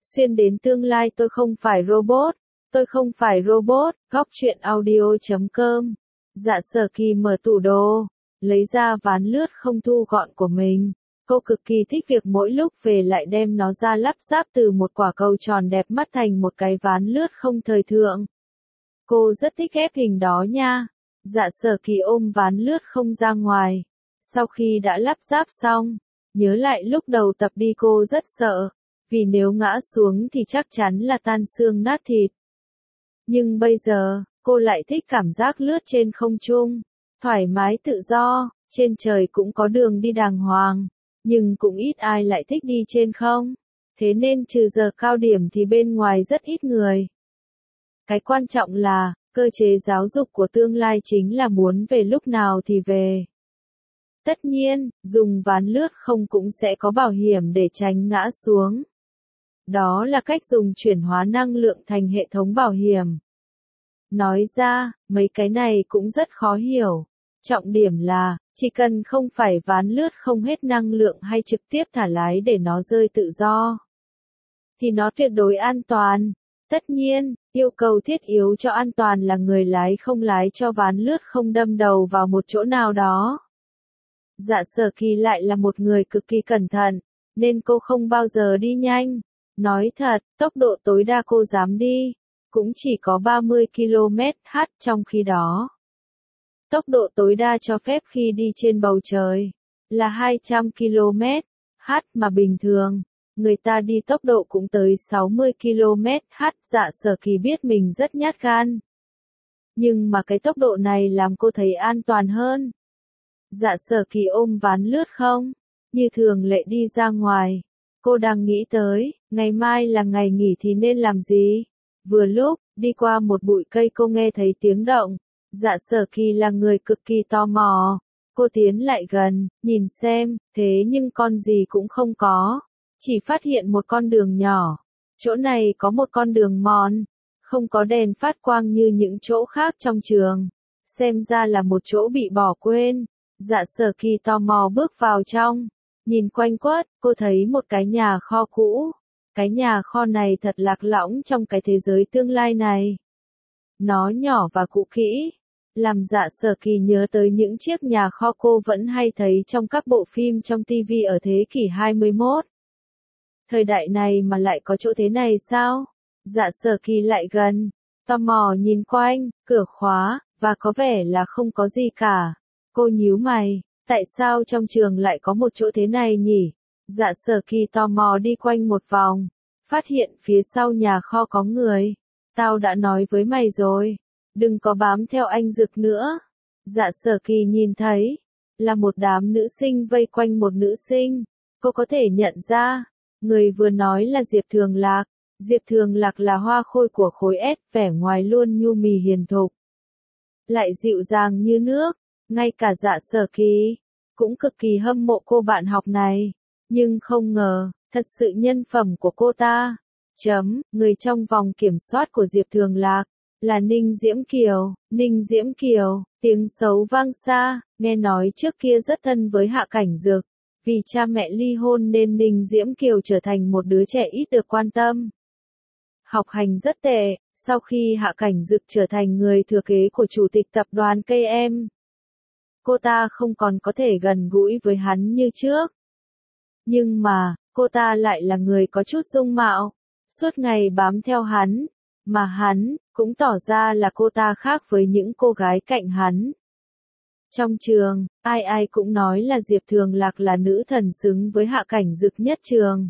Xuyên đến tương lai tôi không phải robot. Tôi không phải robot. Góc truyện audio.com. Dạ Sở Kỳ mở tủ đồ, lấy ra ván lướt không thu gọn của mình. Cô cực kỳ thích việc mỗi lúc về lại đem nó ra lắp ráp từ một quả cầu tròn đẹp mắt thành một cái ván lướt không thời thượng. Cô rất thích ghép hình đó nha. Dạ Sở Kỳ ôm ván lướt không ra ngoài. Sau khi đã lắp ráp xong, nhớ lại lúc đầu tập đi cô rất sợ, vì nếu ngã xuống thì chắc chắn là tan xương nát thịt. Nhưng bây giờ, cô lại thích cảm giác lướt trên không trung, thoải mái tự do, trên trời cũng có đường đi đàng hoàng, nhưng cũng ít ai lại thích đi trên không. Thế nên trừ giờ cao điểm thì bên ngoài rất ít người. Cái quan trọng là, cơ chế giáo dục của tương lai chính là muốn về lúc nào thì về. Tất nhiên, dùng ván lướt không cũng sẽ có bảo hiểm để tránh ngã xuống. Đó là cách dùng chuyển hóa năng lượng thành hệ thống bảo hiểm. Nói ra, mấy cái này cũng rất khó hiểu. Trọng điểm là, chỉ cần không phải ván lướt không hết năng lượng hay trực tiếp thả lái để nó rơi tự do, thì nó tuyệt đối an toàn. Tất nhiên, yêu cầu thiết yếu cho an toàn là người lái không lái cho ván lướt không đâm đầu vào một chỗ nào đó. Dạ Sở Kỳ lại là một người cực kỳ cẩn thận, nên cô không bao giờ đi nhanh. Nói thật, tốc độ tối đa cô dám đi, cũng chỉ có 30 km/h trong khi đó. Tốc độ tối đa cho phép khi đi trên bầu trời là 200 km/h mà bình thường, người ta đi tốc độ cũng tới 60 km/h. Dạ Sở Kỳ biết mình rất nhát gan. Nhưng mà cái tốc độ này làm cô thấy an toàn hơn. Dạ Sở Kỳ ôm ván lướt không, như thường lệ đi ra ngoài. Cô đang nghĩ tới, ngày mai là ngày nghỉ thì nên làm gì? Vừa lúc, đi qua một bụi cây cô nghe thấy tiếng động. Dạ Sở Kỳ là người cực kỳ tò mò. Cô tiến lại gần, nhìn xem, thế nhưng con gì cũng không có. Chỉ phát hiện một con đường nhỏ. Chỗ này có một con đường mòn, không có đèn phát quang như những chỗ khác trong trường. Xem ra là một chỗ bị bỏ quên. Dạ Sở Kỳ tò mò bước vào trong. Nhìn quanh quất, cô thấy một cái nhà kho cũ. Cái nhà kho này thật lạc lõng trong cái thế giới tương lai này. Nó nhỏ và cũ kỹ, làm Dạ Sở Kỳ nhớ tới những chiếc nhà kho cô vẫn hay thấy trong các bộ phim trong TV ở thế kỷ 21. Thời đại này mà lại có chỗ thế này sao? Dạ Sở Kỳ lại gần, tò mò nhìn quanh, cửa khóa, và có vẻ là không có gì cả. Cô nhíu mày, tại sao trong trường lại có một chỗ thế này nhỉ? Dạ Sở Kỳ tò mò đi quanh một vòng, phát hiện phía sau nhà kho có người. Tao đã nói với mày rồi, đừng có bám theo anh Dực nữa. Dạ Sở Kỳ nhìn thấy, là một đám nữ sinh vây quanh một nữ sinh. Cô có thể nhận ra, người vừa nói là Diệp Thường Lạc. Diệp Thường Lạc là hoa khôi của khối S, vẻ ngoài luôn nhu mì hiền thục, lại dịu dàng như nước. Ngay cả Dạ Sở Kỳ cũng cực kỳ hâm mộ cô bạn học này. Nhưng không ngờ, thật sự nhân phẩm của cô ta, người trong vòng kiểm soát của Diệp Thường Lạc, là Ninh Diễm Kiều. Ninh Diễm Kiều, tiếng xấu vang xa, nghe nói trước kia rất thân với Hạ Cảnh Dực. Vì cha mẹ ly hôn nên Ninh Diễm Kiều trở thành một đứa trẻ ít được quan tâm. Học hành rất tệ, sau khi Hạ Cảnh Dực trở thành người thừa kế của chủ tịch tập đoàn KM, cô ta không còn có thể gần gũi với hắn như trước. Nhưng mà, cô ta lại là người có chút dung mạo, suốt ngày bám theo hắn, mà hắn cũng tỏ ra là cô ta khác với những cô gái cạnh hắn. Trong trường, ai ai cũng nói là Diệp Thường Lạc là nữ thần xứng với Hạ Cảnh Dực nhất trường.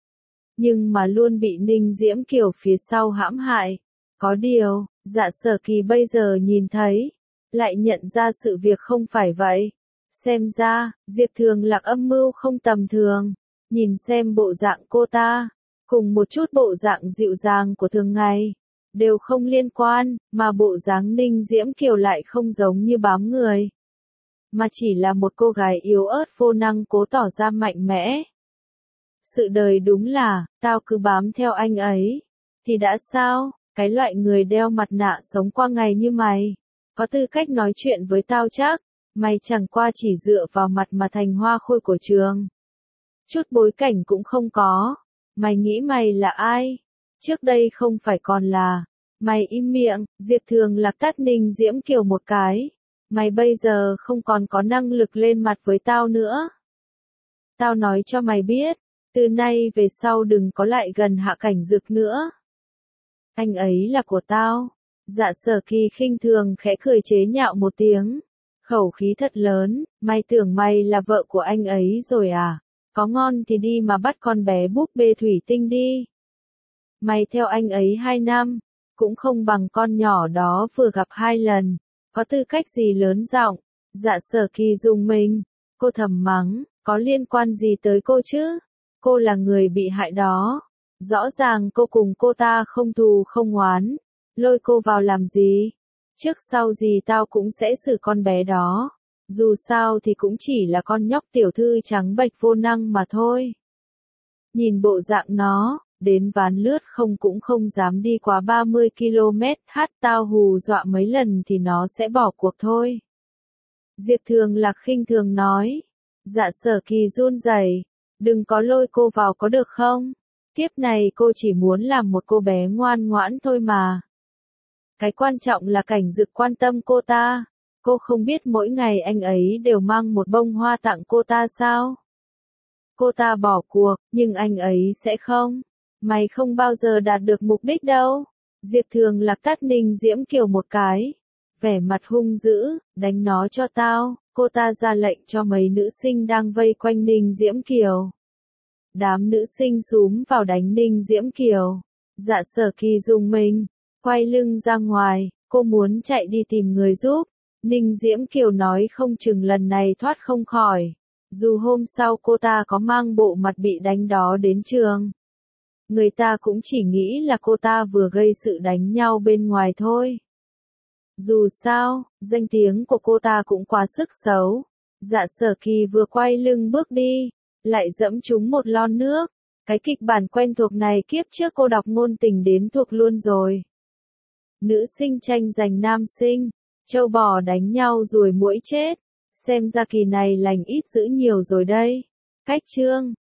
Nhưng mà luôn bị Ninh Diễm Kiều phía sau hãm hại. Có điều, Dạ Sở Kỳ bây giờ nhìn thấy, lại nhận ra sự việc không phải vậy. Xem ra, Diệp Thường Lạc âm mưu không tầm thường. Nhìn xem bộ dạng cô ta, cùng một chút bộ dạng dịu dàng của thường ngày, đều không liên quan, mà bộ dáng Ninh Diễm Kiều lại không giống như bám người, mà chỉ là một cô gái yếu ớt vô năng cố tỏ ra mạnh mẽ. Sự đời đúng là, tao cứ bám theo anh ấy, thì đã sao? Cái loại người đeo mặt nạ sống qua ngày như mày, có tư cách nói chuyện với tao chắc? Mày chẳng qua chỉ dựa vào mặt mà thành hoa khôi của trường, chút bối cảnh cũng không có. Mày nghĩ mày là ai? Trước đây không phải còn là. Mày im miệng, Diệp Thường Lạc tát Ninh Diễm Kiều một cái. Mày bây giờ không còn có năng lực lên mặt với tao nữa. Tao nói cho mày biết, từ nay về sau đừng có lại gần Hạ Cảnh Dực nữa. Anh ấy là của tao. Dạ Sở Kỳ khinh thường khẽ cười chế nhạo một tiếng. Khẩu khí thật lớn, mày tưởng mày là vợ của anh ấy rồi à? Có ngon thì đi mà bắt con bé búp bê thủy tinh đi. Mày theo anh ấy 2 năm, cũng không bằng con nhỏ đó vừa gặp 2 lần. Có tư cách gì lớn giọng? Dạ Sở Kỳ dùng mình. Cô thầm mắng, có liên quan gì tới cô chứ? Cô là người bị hại đó. Rõ ràng cô cùng cô ta không thù không oán. Lôi cô vào làm gì? Trước sau gì tao cũng sẽ xử con bé đó. Dù sao thì cũng chỉ là con nhóc tiểu thư trắng bệch vô năng mà thôi. Nhìn bộ dạng nó, đến Ván Lướt không cũng không dám đi quá 30 km/h, tao hù dọa mấy lần thì nó sẽ bỏ cuộc thôi. Diệp Thường Lạc khinh thường nói. Dạ Sở Kỳ run rẩy, đừng có lôi cô vào có được không? Kiếp này cô chỉ muốn làm một cô bé ngoan ngoãn thôi mà. Cái quan trọng là Cảnh Dực quan tâm cô ta. Cô không biết mỗi ngày anh ấy đều mang một bông hoa tặng cô ta sao? Cô ta bỏ cuộc, nhưng anh ấy sẽ không. Mày không bao giờ đạt được mục đích đâu. Diệp Thường Lạc tát Ninh Diễm Kiều một cái. Vẻ mặt hung dữ, đánh nó cho tao. Cô ta ra lệnh cho mấy nữ sinh đang vây quanh Ninh Diễm Kiều. Đám nữ sinh xúm vào đánh Ninh Diễm Kiều. Dạ Sở Kỳ dùng mình, quay lưng ra ngoài, cô muốn chạy đi tìm người giúp. Ninh Diễm Kiều nói không chừng lần này thoát không khỏi. Dù hôm sau cô ta có mang bộ mặt bị đánh đó đến trường. Người ta cũng chỉ nghĩ là cô ta vừa gây sự đánh nhau bên ngoài thôi. Dù sao, danh tiếng của cô ta cũng quá sức xấu. Dạ Sở Kỳ vừa quay lưng bước đi, lại dẫm trúng một lon nước. Cái kịch bản quen thuộc này kiếp trước cô đọc ngôn tình đến thuộc luôn rồi. Nữ sinh tranh giành nam sinh, trâu bò đánh nhau ruồi muỗi chết. Xem ra kỳ này lành ít dữ nhiều rồi đây. Cách chương